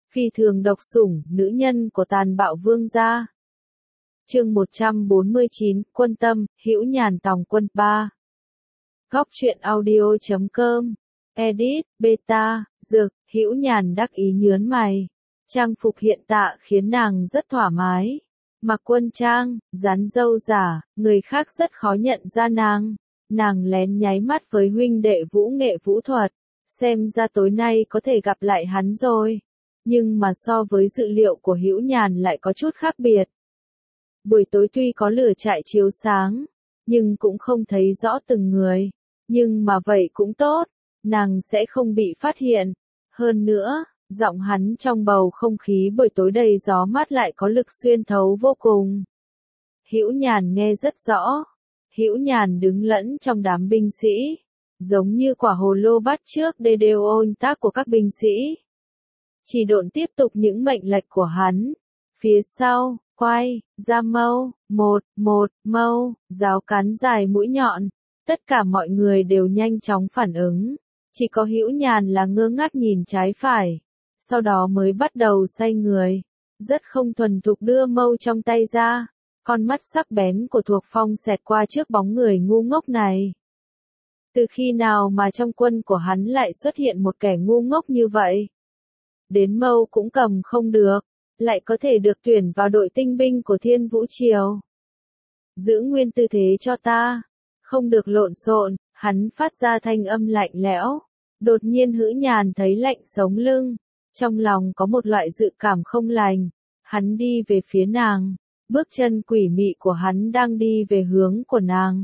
Phi thường độc sủng, nữ nhân của tàn bạo vương gia. Chương 149, Quân Tâm, Hữu Nhàn Tòng Quân 3. Góc truyện audio.com. Edit, Beta, Dược, Hữu Nhàn đắc ý nhớn mày. Trang phục hiện tạ khiến nàng rất thoải mái. Mặc quân trang, dán râu giả, người khác rất khó nhận ra nàng. Nàng lén nháy mắt với huynh đệ vũ nghệ vũ thuật. Xem ra tối nay có thể gặp lại hắn rồi. Nhưng mà so với dự liệu của Hữu Nhàn lại có chút khác biệt. Buổi tối tuy có lửa trại chiếu sáng, nhưng cũng không thấy rõ từng người. Nhưng mà vậy cũng tốt, nàng sẽ không bị phát hiện. Hơn nữa, giọng hắn trong bầu không khí buổi tối đầy gió mát lại có lực xuyên thấu vô cùng. Hữu Nhàn nghe rất rõ. Hữu Nhàn đứng lẫn trong đám binh sĩ, giống như quả hồ lô bắt trước đê đều ôn tác của các binh sĩ. Chỉ độn tiếp tục những mệnh lệnh của hắn. Phía sau, quay, ra mâu, một mâu, giáo cán dài mũi nhọn. Tất cả mọi người đều nhanh chóng phản ứng. Chỉ có Hữu Nhàn là ngơ ngác nhìn trái phải. Sau đó mới bắt đầu xoay người. Rất không thuần thục đưa mâu trong tay ra. Con mắt sắc bén của Thuộc Phong xẹt qua trước bóng người ngu ngốc này. Từ khi nào mà trong quân của hắn lại xuất hiện một kẻ ngu ngốc như vậy? Đến mâu cũng cầm không được, lại có thể được tuyển vào đội tinh binh của Thiên Vũ Triều. Giữ nguyên tư thế cho ta, không được lộn xộn, hắn phát ra thanh âm lạnh lẽo. Đột nhiên Hữu Nhàn thấy lạnh sống lưng, trong lòng có một loại dự cảm không lành. Hắn đi về phía nàng, bước chân quỷ mị của hắn đang đi về hướng của nàng.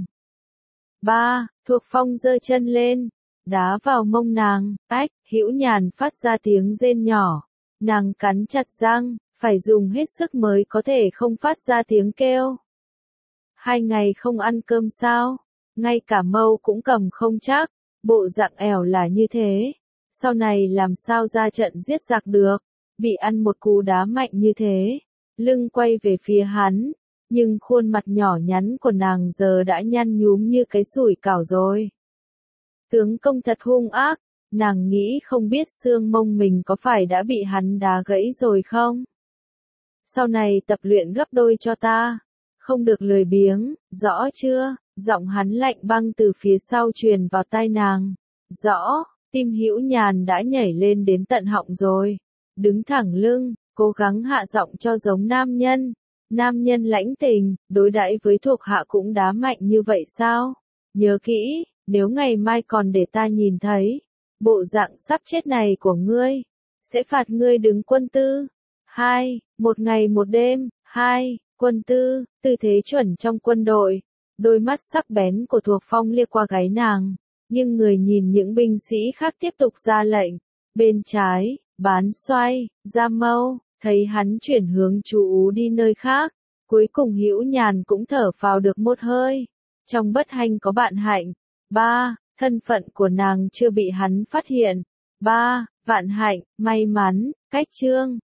Thuộc Phong giơ chân lên, đá vào mông nàng. Ách, Hữu Nhàn phát ra tiếng rên nhỏ. Nàng cắn chặt răng, phải dùng hết sức mới có thể không phát ra tiếng kêu. 2 ngày không ăn cơm sao? Ngay cả mâu cũng cầm không chắc. Bộ dạng ẻo là như thế. Sau này làm sao ra trận giết giặc được? Bị ăn một cú đá mạnh như thế. Lưng quay về phía hắn. Nhưng khuôn mặt nhỏ nhắn của nàng giờ đã nhăn nhúm như cái sủi cảo rồi. Tướng công thật hung ác. Nàng nghĩ không biết xương mông mình có phải đã bị hắn đá gãy rồi không? Sau này tập luyện gấp đôi cho ta. Không được lười biếng, rõ chưa? Giọng hắn lạnh băng từ phía sau truyền vào tai nàng. Rõ, tim Hữu Nhàn đã nhảy lên đến tận họng rồi. Đứng thẳng lưng, cố gắng hạ giọng cho giống nam nhân. Nam nhân lãnh tình, đối đãi với thuộc hạ cũng đá mạnh như vậy sao? Nhớ kỹ, nếu ngày mai còn để ta nhìn thấy bộ dạng sắp chết này của ngươi, sẽ phạt ngươi đứng quân tư. 2. 1 ngày 1 đêm. 2. Quân tư, tư thế chuẩn trong quân đội. Đôi mắt sắc bén của Thuộc Phong liếc qua gáy nàng, nhưng người nhìn những binh sĩ khác tiếp tục ra lệnh. Bên trái, bán xoay, ra mâu, thấy hắn chuyển hướng chú đi nơi khác. Cuối cùng Hữu Nhàn cũng thở phào được một hơi. Trong bất hạnh có bạn hạnh. 3. Thân phận của nàng chưa bị hắn phát hiện. 3. Vạn hạnh, may mắn, cách chương.